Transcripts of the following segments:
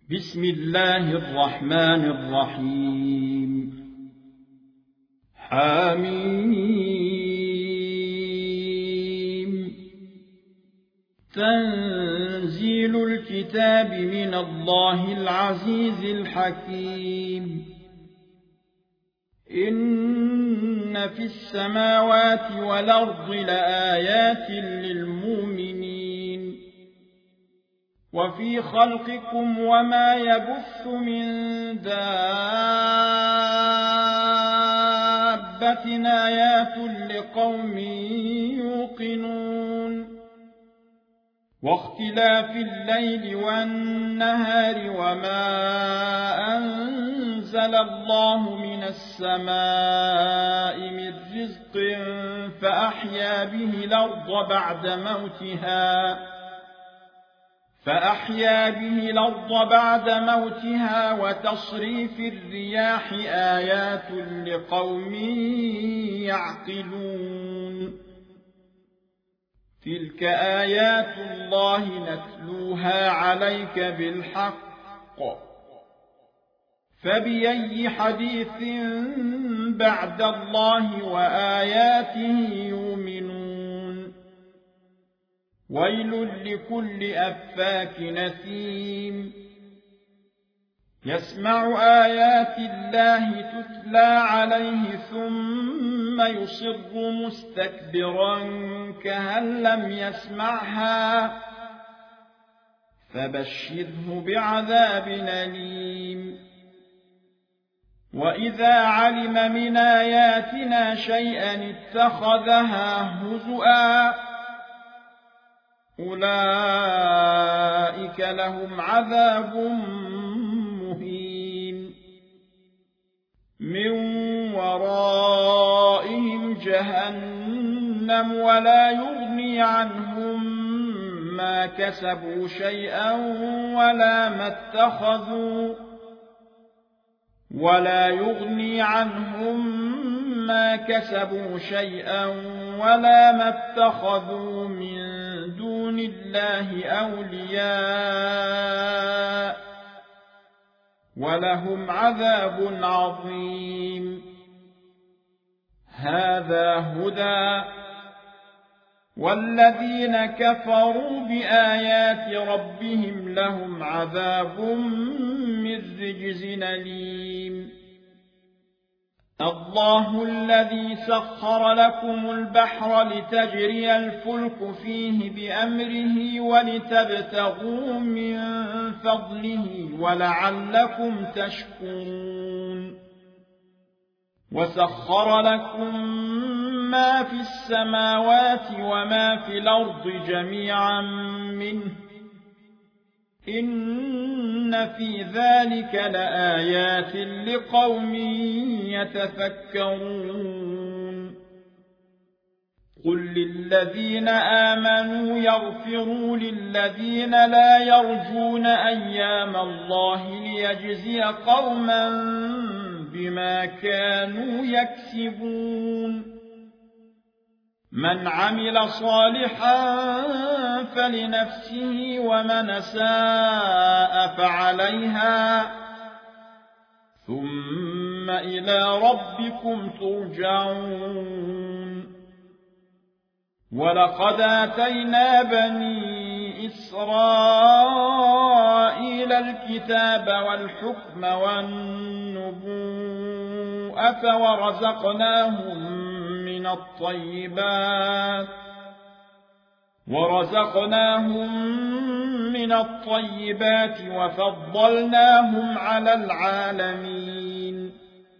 بسم الله الرحمن الرحيم حميم تنزيل الكتاب من الله العزيز الحكيم إن في السماوات والأرض لآيات للمؤمنين وفي خلقكم وما يبث من دابة آيات لقوم يوقنون واختلاف الليل والنهار وما أنزل الله من السماء من رزق فأحيا به الأرض بعد موتها وتصريف الرياح آيات لقوم يعقلون تلك آيات الله نتلوها عليك بالحق فبأي حديث بعد الله وآياته يؤمنون ويل لكل أفاك نثيم يسمع آيات الله تتلى عليه ثم يصر مستكبرا كأن لم يسمعها فبشره بعذاب أليم وإذا علم من آياتنا شيئا اتخذها هزؤا أولئك لهم عذاب مهين من ورائهم جهنم ولا يغني عنهم ما كسبوا شيئا ولا ما اتخذوا من دون الله أولياء ولهم عذاب عظيم هذا هدى والذين كفروا بآيات ربهم لهم عذاب من رجز أليم الله الذي سخر لكم البحر لتجري الفلك فيه بأمره ولتبتغوا من فضله ولعلكم تشكرون وسخر لكم ما في السماوات وما في الأرض جميعا منه إن في ذلك لآيات لقوم يتفكرون قل للذين آمنوا يغفروا للذين لا يرجون أيام الله ليجزي قوما بما كانوا يكسبون من عمل صالحا فلنفسه ومن أساء فعليها ثم إلى ربكم ترجعون ولقد آتينا بني إسرائيل الكتاب والحكم والنبوءة ورزقناهم من الطيبات وفضلناهم على العالمين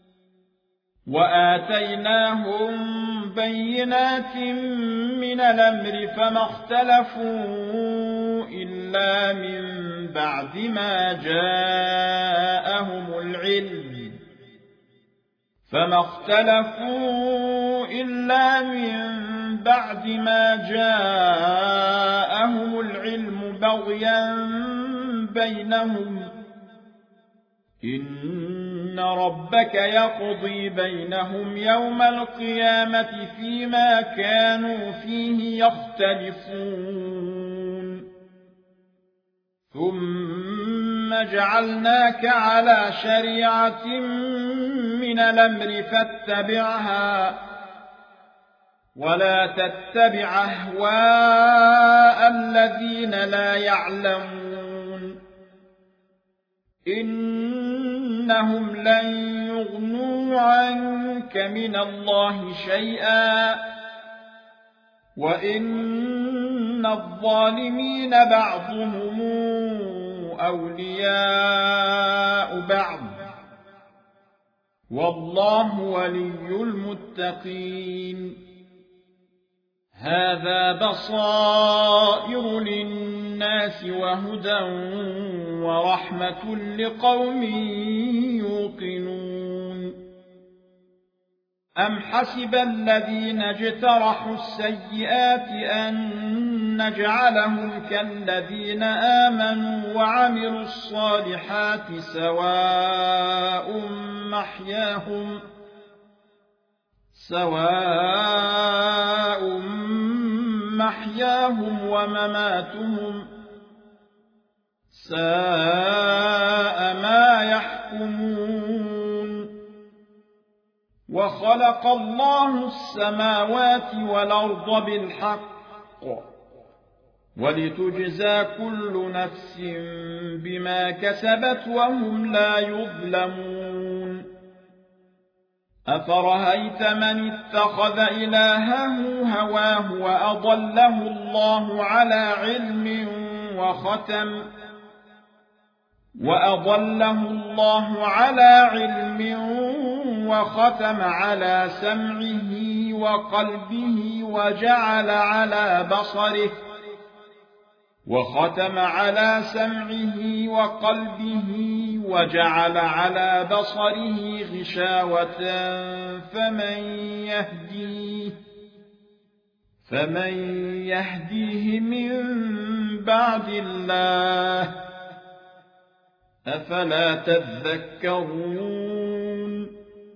وآتيناهم بينات من الأمر فما اختلفوا إلا من بعد ما جاءهم العلم بغيا بينهم إن ربك يقضي بينهم يوم القيامة فيما كانوا فيه يختلفون ثم جعلناك على شريعة من الأمر فاتبعها ولا تتبع أهواء الذين لا يعلمون إنهم لن يغنوا عنك من الله شيئا وإن الظالمين بعضهم أولياء بعض والله ولي المتقين هذا بصائر للناس وهدى ورحمة لقوم يوقنون أم حسب الذين اجترحوا السيئات أن نجعلهم كالذين آمنوا وعملوا الصالحات سواء محياهم ومماتهم ساء ما يحكمون وخلق الله السماوات والأرض بالحق ولتجزى كل نفس بما كسبت وهم لا يظلمون أفرأيت من اتخذ إلهه هواه وأضله الله على علم وختم على سمعه وقلبه وجعل على بصره غشاوة فمن يهديه من بعد الله أفلا تذكرون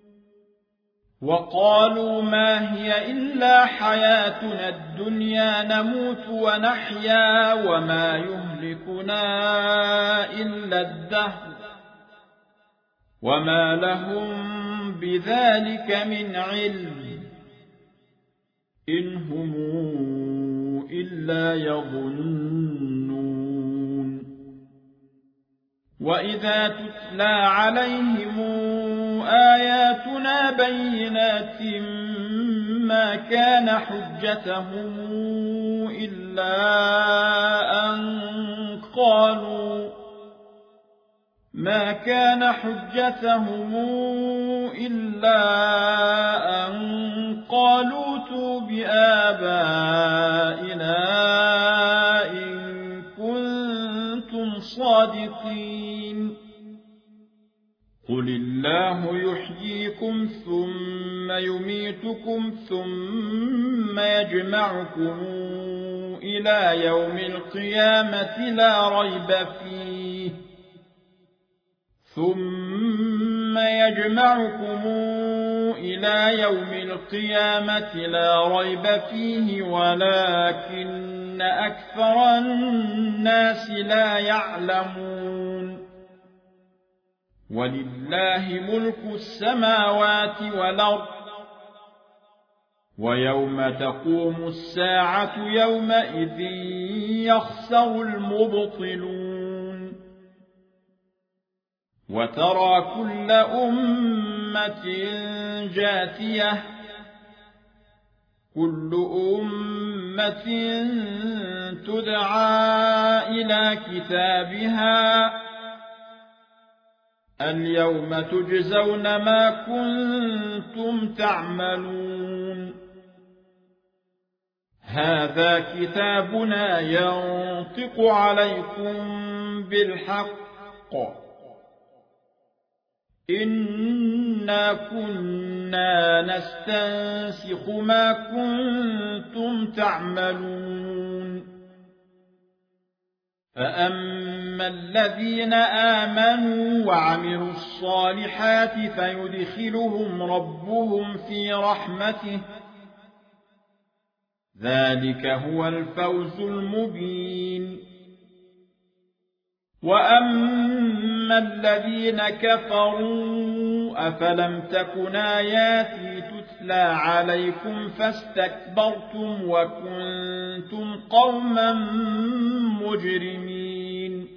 وقالوا ما هي إلا حياتنا الدنيا نموت ونحيا وما يهلكنا إلا الدهر وما لهم بذلك من علم إن هم إلا يظنون وإذا تتلى عليهم آياتنا بينات ما كان حجتهم إلا أن قالوا ائتوا بآبائنا إن كنتم صادقين قل الله يحييكم ثم يميتكم ثم يجمعكم إلى يوم القيامة لا ريب فيه ولكن أكثر الناس لا يعلمون ولله ملك السماوات والأرض ويوم تقوم الساعة يومئذ يخسر المبطلون وترى كل أمة جاثية كل أمة تدعى إلى كتابها اليوم تجزون ما كنتم تعملون هذا كتابنا ينطق عليكم بالحق إنا كنا نستنسخ ما كنتم تعملون فأما الذين آمنوا وعملوا الصالحات فيدخلهم ربهم في رحمته ذلك هو الفوز المبين وأما أما الذين كفروا أفلم تكن آياتي تتلى عليكم فاستكبرتم وكنتم قوما مجرمين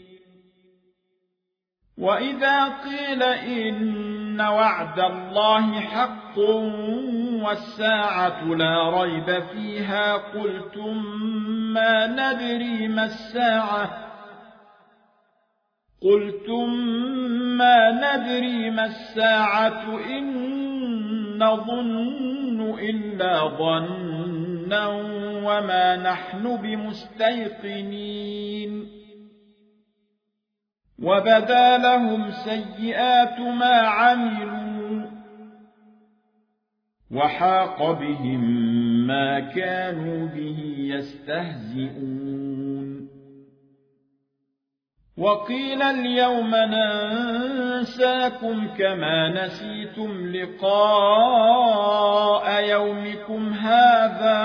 وإذا قيل إن وعد الله حق والساعة لا ريب فيها قلتم ما ندري ما الساعة إن نظن إلا ظنا وما نحن بمستيقنين وبدا لهم سيئات ما عملوا وحاق بهم ما كانوا به يستهزئون وقيل اليوم ننساكم كما نسيتم لقاء يومكم هذا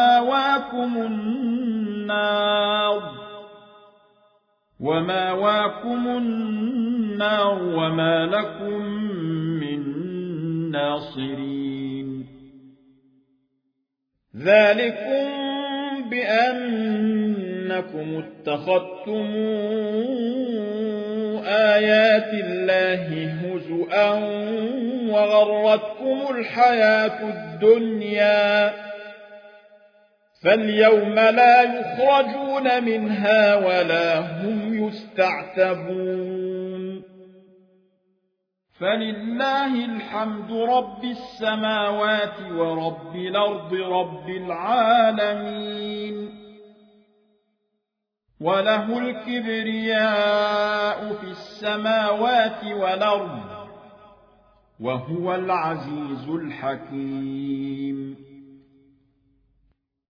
وماواكم النار وما لكم من ناصرين ذلكم بأنكم اتخذتم آيات الله هزؤا وغرتكم الحياة الدنيا فاليوم لا يخرجون منها ولا هم يستعتبون فلله الحمد رب السماوات ورب الأرض رب العالمين وله الكبرياء في السماوات والأرض وهو العزيز الحكيم